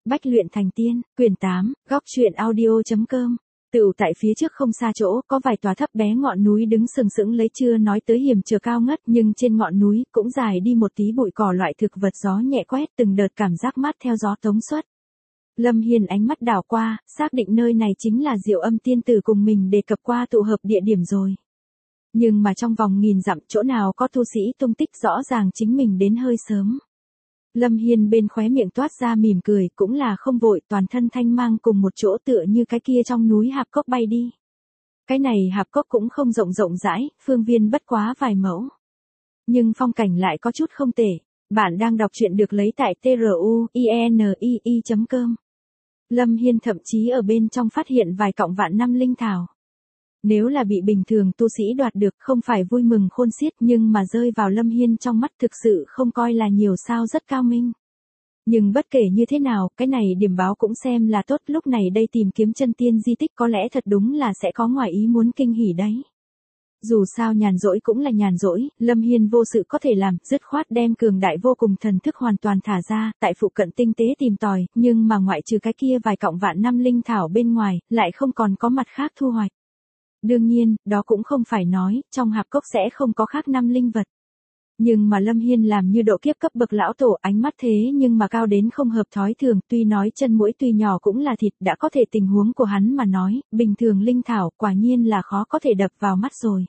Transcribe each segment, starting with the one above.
Bách luyện thành tiên, quyển 8, góc truyện audio.com. Tựu tại phía trước không xa chỗ, có vài tòa thấp bé ngọn núi đứng sừng sững lấy, chưa nói tới hiểm trở cao ngất, nhưng trên ngọn núi cũng dài đi một tí bụi cỏ loại thực vật, gió nhẹ quét, từng đợt cảm giác mát theo gió tống xuất. Lâm Hiên ánh mắt đảo qua, xác định nơi này chính là Diệu Âm tiên tử cùng mình đề cập qua tụ hợp địa điểm rồi. Nhưng mà trong vòng nghìn dặm, chỗ nào có tu sĩ tung tích, rõ ràng chính mình đến hơi sớm. Lâm Hiên bên khóe miệng toát ra mỉm cười, cũng là không vội, toàn thân thanh mang cùng một chỗ, tựa như cái kia trong núi hạp cốc bay đi. Cái này hạp cốc cũng không rộng rãi, phương viên bất quá vài mẫu. Nhưng phong cảnh lại có chút không tệ. Bạn đang đọc truyện được lấy tại truinii.com. Lâm Hiên thậm chí ở bên trong phát hiện vài cọng vạn năm linh thảo. Nếu là bị bình thường tu sĩ đoạt được, không phải vui mừng khôn xiết, nhưng mà rơi vào Lâm Hiên trong mắt thực sự không coi là nhiều sao, rất cao minh. Nhưng bất kể như thế nào, cái này điểm báo cũng xem là tốt, lúc này đây tìm kiếm chân tiên di tích có lẽ thật đúng là sẽ có ngoài ý muốn kinh hỉ đấy. Dù sao nhàn rỗi cũng là nhàn rỗi, Lâm Hiên vô sự có thể làm, dứt khoát đem cường đại vô cùng thần thức hoàn toàn thả ra, tại phụ cận tinh tế tìm tòi, nhưng mà ngoại trừ cái kia vài cọng vạn năm linh thảo bên ngoài, lại không còn có mặt khác thu hoạch. Đương nhiên, đó cũng không phải nói, trong hạp cốc sẽ không có khác năm linh vật. Nhưng mà Lâm Hiên làm như độ kiếp cấp bậc lão tổ, ánh mắt thế nhưng mà cao đến không hợp thói thường, tuy nói chân mũi tuy nhỏ cũng là thịt, đã có thể tình huống của hắn mà nói, bình thường linh thảo quả nhiên là khó có thể đập vào mắt rồi.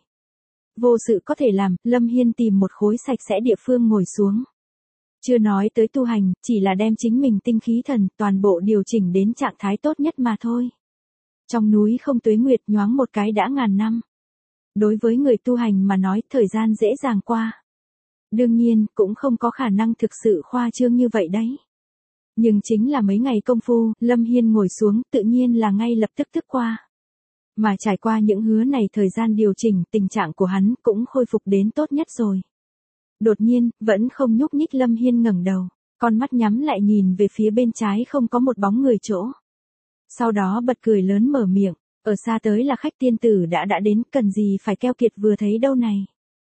Vô sự có thể làm, Lâm Hiên tìm một khối sạch sẽ địa phương ngồi xuống. Chưa nói tới tu hành, chỉ là đem chính mình tinh khí thần toàn bộ điều chỉnh đến trạng thái tốt nhất mà thôi. Trong núi không tuế nguyệt, nhoáng một cái đã ngàn năm. Đối với người tu hành mà nói, thời gian dễ dàng qua. Đương nhiên, cũng không có khả năng thực sự khoa trương như vậy đấy. Nhưng chính là mấy ngày công phu, Lâm Hiên ngồi xuống, tự nhiên là ngay lập tức thức qua. Mà trải qua những hứa này thời gian điều chỉnh, tình trạng của hắn cũng khôi phục đến tốt nhất rồi. Đột nhiên, vẫn không nhúc nhích, Lâm Hiên ngẩng đầu, con mắt nhắm lại nhìn về phía bên trái không có một bóng người chỗ. Sau đó bật cười lớn mở miệng, ở xa tới là khách tiên tử đã đến, cần gì phải keo kiệt vừa thấy đâu này.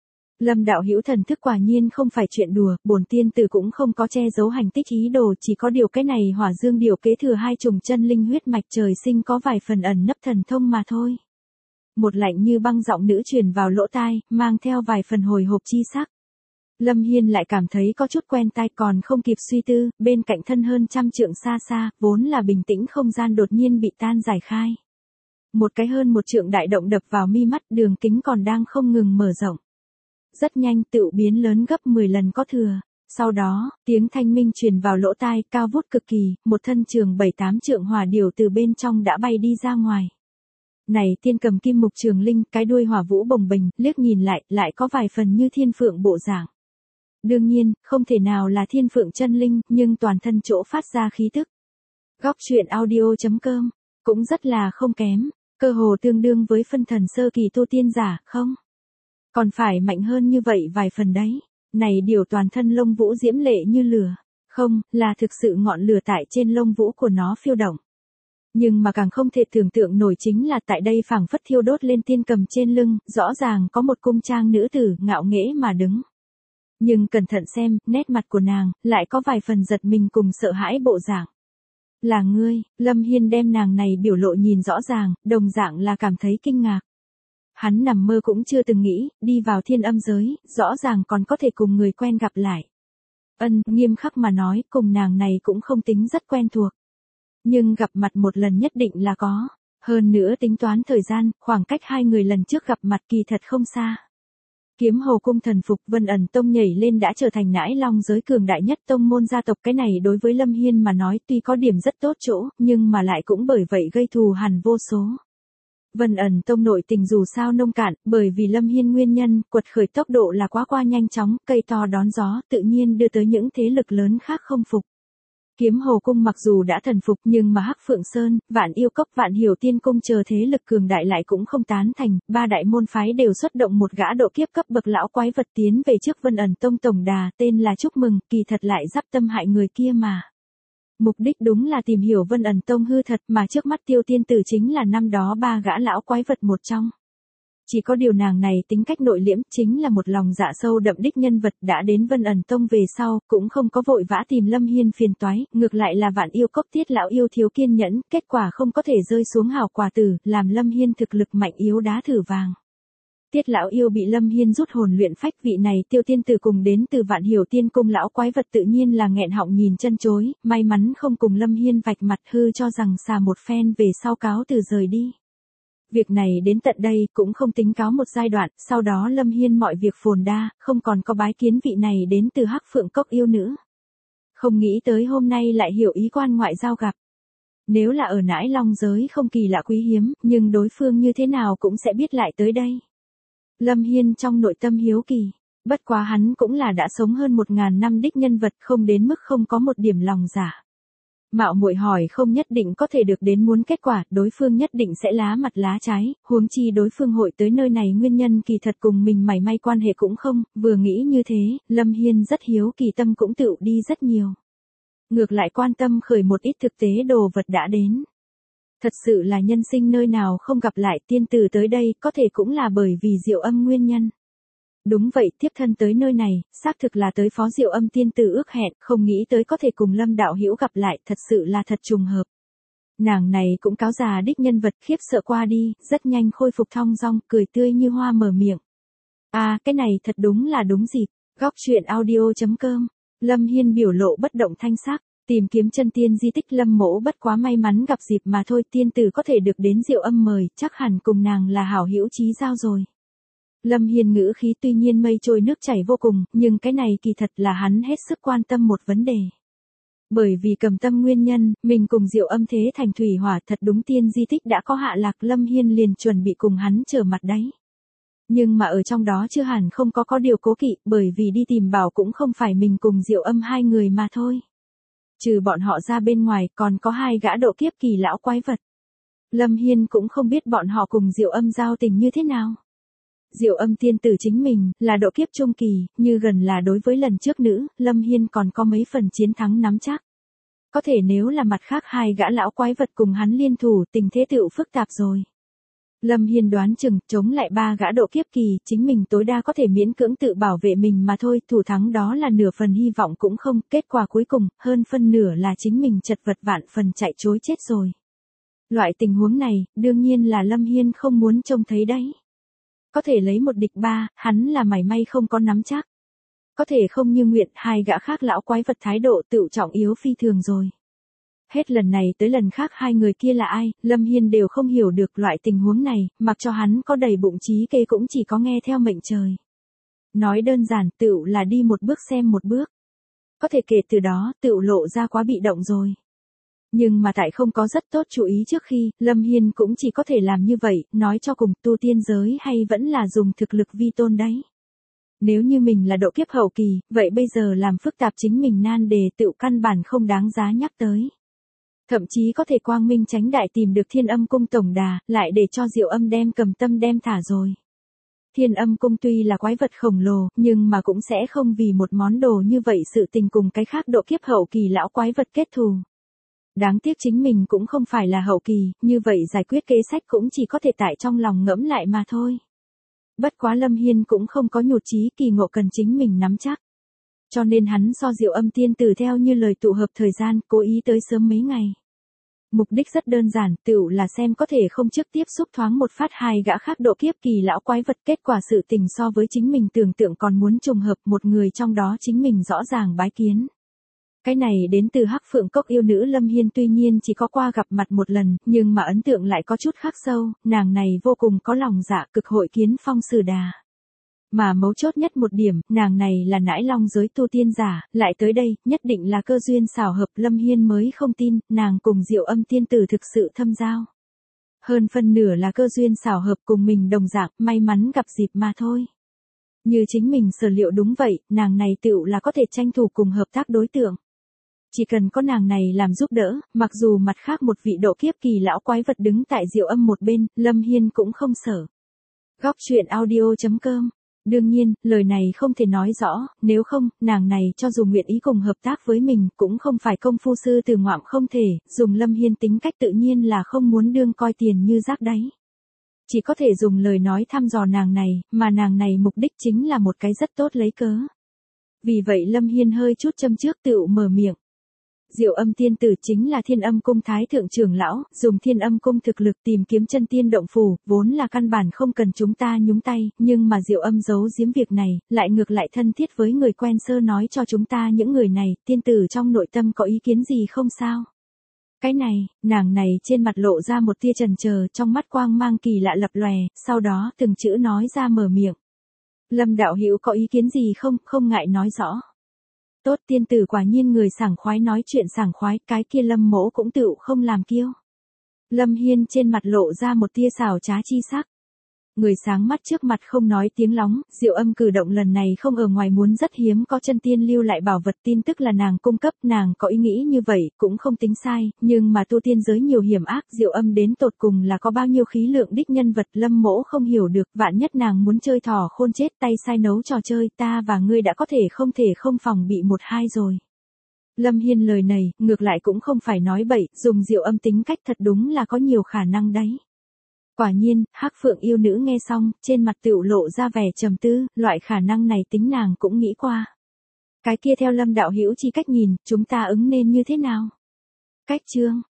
Lâm đạo hữu thần thức quả nhiên không phải chuyện đùa, bổn tiên tử cũng không có che giấu hành tích ý đồ, chỉ có điều cái này hỏa dương điều kế thừa hai trùng chân linh huyết mạch trời sinh có vài phần ẩn nấp thần thông mà thôi. Một lạnh như băng giọng nữ truyền vào lỗ tai, mang theo vài phần hồi hộp chi sắc. Lâm Hiên lại cảm thấy có chút quen tai, còn không kịp suy tư, bên cạnh thân hơn trăm trượng xa xa, vốn là bình tĩnh không gian đột nhiên bị tan giải khai. Một cái hơn một trượng đại động đập vào mi mắt, đường kính còn đang không ngừng mở rộng. Rất nhanh tựu biến lớn gấp 10 lần có thừa. Sau đó, tiếng thanh minh truyền vào lỗ tai, cao vút cực kỳ, một thân trường 7-8 trượng hỏa điểu từ bên trong đã bay đi ra ngoài. Này tiên cầm kim mục trường linh, cái đuôi hỏa vũ bồng bềnh, liếc nhìn lại có vài phần như thiên phượng bộ dạng. Đương nhiên, không thể nào là thiên phượng chân linh, nhưng toàn thân chỗ phát ra khí tức. Góc truyện audio.com, cũng rất là không kém, cơ hồ tương đương với phân thần sơ kỳ tu tiên giả, không? Còn phải mạnh hơn như vậy vài phần đấy. Này điều toàn thân lông vũ diễm lệ như lửa. Không, là thực sự ngọn lửa tại trên lông vũ của nó phiêu động. Nhưng mà càng không thể tưởng tượng nổi chính là tại đây phảng phất thiêu đốt lên tiên cầm trên lưng, rõ ràng có một cung trang nữ tử ngạo nghễ mà đứng. Nhưng cẩn thận xem, nét mặt của nàng, lại có vài phần giật mình cùng sợ hãi bộ dạng. Là ngươi, Lâm Hiên đem nàng này biểu lộ nhìn rõ ràng, đồng dạng là cảm thấy kinh ngạc. Hắn nằm mơ cũng chưa từng nghĩ, đi vào thiên âm giới, rõ ràng còn có thể cùng người quen gặp lại. Nghiêm khắc mà nói, cùng nàng này cũng không tính rất quen thuộc. Nhưng gặp mặt một lần nhất định là có. Hơn nữa tính toán thời gian, khoảng cách hai người lần trước gặp mặt kỳ thật không xa. Kiếm Hồ cung thần phục, Vân Ẩn Tông nhảy lên đã trở thành nãi long giới cường đại nhất tông môn gia tộc, cái này đối với Lâm Hiên mà nói tuy có điểm rất tốt chỗ, nhưng mà lại cũng bởi vậy gây thù hằn vô số. Vân Ẩn Tông nội tình dù sao nông cạn, bởi vì Lâm Hiên nguyên nhân, quật khởi tốc độ là quá nhanh chóng, cây to đón gió, tự nhiên đưa tới những thế lực lớn khác không phục. Kiếm Hồ cung mặc dù đã thần phục, nhưng mà Hắc Phượng Sơn, Vạn Yêu Cốc, Vạn Hiểu Tiên cung chờ thế lực cường đại lại cũng không tán thành, ba đại môn phái đều xuất động một gã độ kiếp cấp bậc lão quái vật tiến về trước Vân Ẩn Tông tổng đà, tên là chúc mừng, kỳ thật lại giáp tâm hại người kia mà. Mục đích đúng là tìm hiểu Vân Ẩn Tông hư thật, mà trước mắt Tiêu tiên tử chính là năm đó ba gã lão quái vật một trong. Chỉ có điều nàng này tính cách nội liễm, chính là một lòng dạ sâu đậm đích nhân vật, đã đến Vân Ẩn Tông về sau, cũng không có vội vã tìm Lâm Hiên phiền toái, ngược lại là Vạn Yêu Cốc Tiết lão yêu thiếu kiên nhẫn, kết quả không có thể rơi xuống hào quả tử, làm Lâm Hiên thực lực mạnh yếu đá thử vàng. Tiết lão yêu bị Lâm Hiên rút hồn luyện phách, vị này Tiêu tiên tử cùng đến từ Vạn Hiểu Tiên cung lão quái vật tự nhiên là nghẹn họng nhìn chân chối, may mắn không cùng Lâm Hiên vạch mặt, hư cho rằng xà một phen về sau cáo từ rời đi. Việc này đến tận đây cũng không tính cáo một giai đoạn, sau đó Lâm Hiên mọi việc phồn đa, không còn có bái kiến vị này đến từ Hắc Phượng Cốc yêu nữ. Không nghĩ tới hôm nay lại hiểu ý quan ngoại giao gặp. Nếu là ở Nãi Long giới không kỳ lạ quý hiếm, nhưng đối phương như thế nào cũng sẽ biết lại tới đây. Lâm Hiên trong nội tâm hiếu kỳ, bất quá hắn cũng là đã sống hơn 1000 năm đích nhân vật, không đến mức không có một điểm lòng giả. Mạo muội hỏi không nhất định có thể được đến muốn kết quả, đối phương nhất định sẽ lá mặt lá trái, huống chi đối phương hội tới nơi này nguyên nhân kỳ thật cùng mình mảy may quan hệ cũng không, vừa nghĩ như thế, Lâm Hiên rất hiếu kỳ, tâm cũng tựu đi rất nhiều. Ngược lại quan tâm khởi một ít thực tế đồ vật đã đến. Thật sự là nhân sinh nơi nào không gặp lại, tiên tử tới đây có thể cũng là bởi vì Diệu Âm nguyên nhân. Đúng vậy, tiếp thân tới nơi này, xác thực là tới phó Diệu Âm tiên tử ước hẹn, không nghĩ tới có thể cùng Lâm đạo hữu gặp lại, thật sự là thật trùng hợp. Nàng này cũng cáo già đích nhân vật, khiếp sợ qua đi, rất nhanh khôi phục thong dong, cười tươi như hoa mở miệng. À, cái này thật đúng là đúng dịp. Góc truyện audio.com. Lâm Hiên biểu lộ bất động thanh sắc, tìm kiếm chân tiên di tích Lâm mỗ bất quá may mắn gặp dịp mà thôi, tiên tử có thể được đến Diệu Âm mời, chắc hẳn cùng nàng là hảo hữu chí giao rồi. Lâm Hiên ngữ khí tuy nhiên mây trôi nước chảy vô cùng, nhưng cái này kỳ thật là hắn hết sức quan tâm một vấn đề. Bởi vì cầm tâm nguyên nhân, mình cùng Diệu Âm thế thành thủy hỏa, thật đúng tiên di tích đã có hạ lạc, Lâm Hiên liền chuẩn bị cùng hắn trở mặt đấy. Nhưng mà ở trong đó chưa hẳn không có điều cố kỵ, bởi vì đi tìm bảo cũng không phải mình cùng Diệu Âm hai người mà thôi. Trừ bọn họ ra bên ngoài, còn có 2 gã độ kiếp kỳ lão quái vật. Lâm Hiên cũng không biết bọn họ cùng Diệu Âm giao tình như thế nào. Diệu Âm tiên tử chính mình, là độ kiếp trung kỳ, như gần là đối với lần trước nữ, Lâm Hiên còn có mấy phần chiến thắng nắm chắc. Có thể nếu là mặt khác 2 gã lão quái vật cùng hắn liên thủ, tình thế tựu phức tạp rồi. Lâm Hiên đoán chừng, chống lại 3 gã độ kiếp kỳ, chính mình tối đa có thể miễn cưỡng tự bảo vệ mình mà thôi, thủ thắng đó là nửa phần hy vọng cũng không, kết quả cuối cùng, hơn phân nửa là chính mình chật vật vạn phần chạy trối chết rồi. Loại tình huống này, đương nhiên là Lâm Hiên không muốn trông thấy đấy. Có thể lấy 1 địch 3, hắn là mảy may không có nắm chắc. Có thể không như nguyện, 2 gã khác lão quái vật thái độ tự trọng yếu phi thường rồi. Hết lần này tới lần khác 2 người kia là ai, Lâm Hiên đều không hiểu được loại tình huống này, mặc cho hắn có đầy bụng trí kê cũng chỉ có nghe theo mệnh trời. Nói đơn giản, tựu là đi một bước xem một bước. Có thể kể từ đó, tựu lộ ra quá bị động rồi. Nhưng mà tại không có rất tốt chú ý trước khi, Lâm Hiên cũng chỉ có thể làm như vậy, nói cho cùng, tu tiên giới hay vẫn là dùng thực lực vi tôn đấy. Nếu như mình là độ kiếp hậu kỳ, vậy bây giờ làm phức tạp chính mình nan đề tựu căn bản không đáng giá nhắc tới. Thậm chí có thể quang minh chánh đại tìm được Thiên Âm cung tổng đà, lại để cho Diệu Âm đem cầm tâm đem thả rồi. Thiên Âm cung tuy là quái vật khổng lồ, nhưng mà cũng sẽ không vì một món đồ như vậy sự tình cùng cái khác độ kiếp hậu kỳ lão quái vật kết thù. Đáng tiếc chính mình cũng không phải là hậu kỳ, như vậy giải quyết kế sách cũng chỉ có thể tại trong lòng ngẫm lại mà thôi. Bất quá Lâm Hiên cũng không có nhụt chí kỳ ngộ cần chính mình nắm chắc. Cho nên hắn so Diệu Âm tiên tử theo như lời tụ hợp thời gian, cố ý tới sớm mấy ngày. Mục đích rất đơn giản, tựu là xem có thể không trước tiếp xúc thoáng một phát 2 gã khác độ kiếp kỳ lão quái vật, kết quả sự tình so với chính mình tưởng tượng còn muốn trùng hợp, một người trong đó chính mình rõ ràng bái kiến. Cái này đến từ Hắc Phượng Cốc yêu nữ Lâm Hiên tuy nhiên chỉ có qua gặp mặt một lần, nhưng mà ấn tượng lại có chút khắc sâu, nàng này vô cùng có lòng dạ, cực hội kiến phong sử đà. Mà mấu chốt nhất một điểm, nàng này là Nãi Long giới tu tiên giả, lại tới đây, nhất định là cơ duyên xảo hợp, Lâm Hiên mới không tin, nàng cùng Diệu Âm tiên tử thực sự thâm giao. Hơn phân nửa là cơ duyên xảo hợp cùng mình đồng dạng, may mắn gặp dịp mà thôi. Như chính mình sở liệu đúng vậy, nàng này tựu là có thể tranh thủ cùng hợp tác đối tượng. Chỉ cần có nàng này làm giúp đỡ, mặc dù mặt khác một vị độ kiếp kỳ lão quái vật đứng tại Diệu Âm một bên, Lâm Hiên cũng không sợ. Góc truyện audio.com. Đương nhiên, lời này không thể nói rõ, nếu không, nàng này cho dù nguyện ý cùng hợp tác với mình, cũng không phải công phu sư từ ngoạm không thể, dùng Lâm Hiên tính cách tự nhiên là không muốn đương coi tiền như rác đấy. Chỉ có thể dùng lời nói thăm dò nàng này, mà nàng này mục đích chính là một cái rất tốt lấy cớ. Vì vậy Lâm Hiên hơi chút châm trước tựu mở miệng. Diệu Âm tiên tử chính là Thiên Âm cung thái thượng trưởng lão, dùng Thiên Âm cung thực lực tìm kiếm chân tiên động phủ, vốn là căn bản không cần chúng ta nhúng tay, nhưng mà Diệu Âm giấu giếm việc này, lại ngược lại thân thiết với người quen sơ nói cho chúng ta những người này, tiên tử trong nội tâm có ý kiến gì không sao? Cái này, nàng này trên mặt lộ ra một tia chần chờ, trong mắt quang mang kỳ lạ lập lòe, sau đó từng chữ nói ra mở miệng. Lâm đạo hữu có ý kiến gì không, không ngại nói rõ. Tốt, tiên tử quả nhiên người sảng khoái nói chuyện sảng khoái, cái kia Lâm mỗ cũng tựu không làm kiêu. Lâm Hiên trên mặt lộ ra một tia xảo trá chi sắc. Người sáng mắt trước mặt không nói tiếng lóng, Diệu Âm cử động lần này không ở ngoài muốn rất hiếm có chân tiên lưu lại bảo vật, tin tức là nàng cung cấp, nàng có ý nghĩ như vậy, cũng không tính sai, nhưng mà tu tiên giới nhiều hiểm ác, Diệu Âm đến tột cùng là có bao nhiêu khí lượng đích nhân vật, Lâm mỗ không hiểu được, vạn nhất nàng muốn chơi thỏ khôn chết tay sai nấu trò chơi, ta và ngươi đã có thể không phòng bị một hai rồi. Lâm Hiên lời này, ngược lại cũng không phải nói bậy, dùng Diệu Âm tính cách thật đúng là có nhiều khả năng đấy. Quả nhiên, Hắc Phượng yêu nữ nghe xong, trên mặt tựu lộ ra vẻ trầm tư, loại khả năng này tính nàng cũng nghĩ qua. Cái kia theo Lâm đạo hữu chi cách nhìn, chúng ta ứng nên như thế nào? Cách chương